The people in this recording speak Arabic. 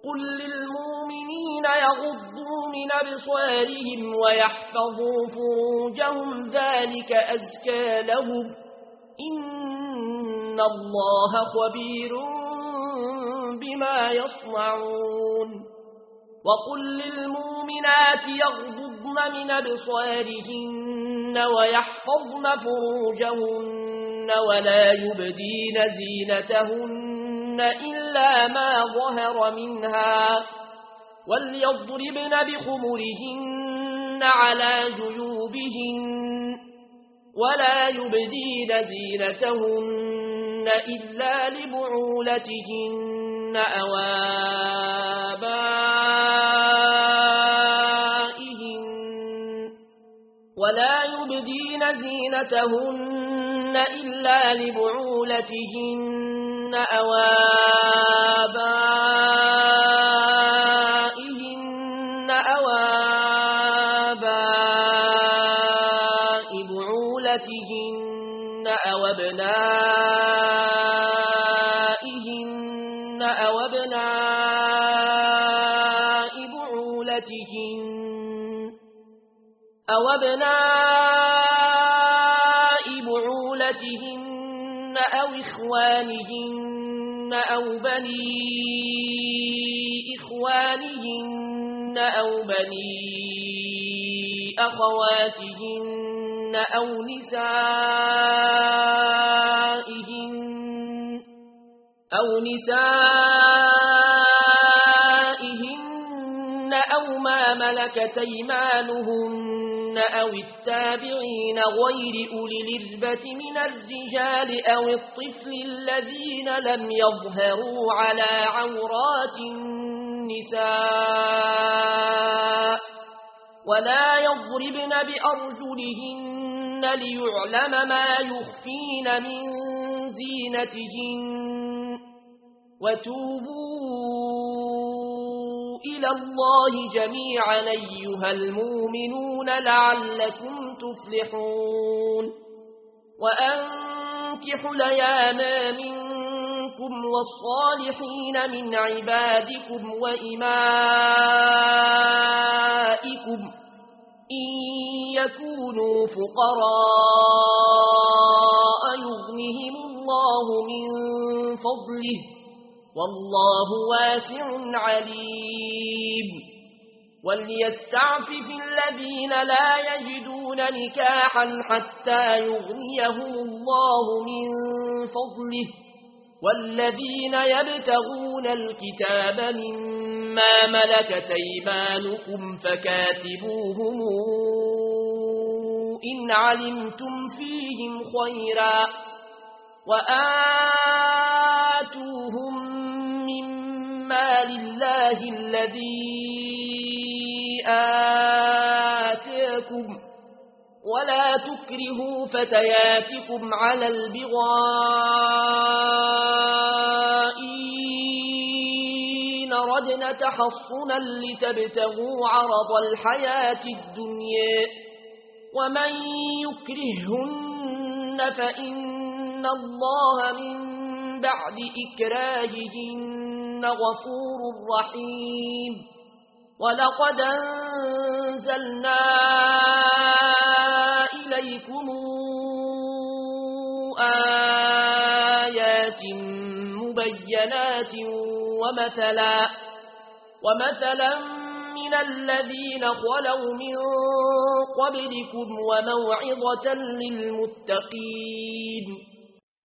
قل للمؤمنين يغضوا من أبصارهم ويحفظوا فروجهم ذلك أزكى لهم إن الله خبير بما يصنعون وقل للمؤمنات يغضضن من أبصارهن ويحفظن فروجهن ولا يبدين زينتهن إلا ما ظهر منها وليضربن بخمرهن على جيوبهن ولا يبدين زينتهن إلا لبعولتهن أو آبائهن ولا يبدين زينتهن إلا لبعولتهن أو آبائهن أو آباء بعولتهن أو أبنائهن أو أبناء بعولتهن أو إخوانهن أو بني إخوانهن أو بني أخواتهن أو نسائهن أو ما ملكت أيمانهن أو التابعين غير أولي الإربة من الرجال أو الطفل الذين لم يظهروا على عورات النساء ولا يضربن بأرجلهن ليعلم ما يخفين من زينتهن وتوبوا إلى الله جميعا أيها المؤمنون لعلكم تفلحون وأنكحوا الأيام منكم والصالحين من عبادكم وإمائكم إن يكونوا فقراء يغنهم الله من فضله والله واسع عليم وليستعفف الذين لا يجدون نكاحا حتى يغنيهم الله من فضله والذين يبتغون الكتاب مما ملكت أيمانكم فكاتبوهم إن علمتم فيهم خيرا وآتوهم مما لله الذي آتاكم ولا تكرهوا فتياتكم على البغاء إن ردنا تحصنا لتبتغوا عرض الحياة الدنيا ومن يكرهن فإن الله من بعد إكراههن غفور رحيم ولقد أنزلنا إليكم آيات مبينات ومثلا من الذين خلوا من قبلكم وموعظة للمتقين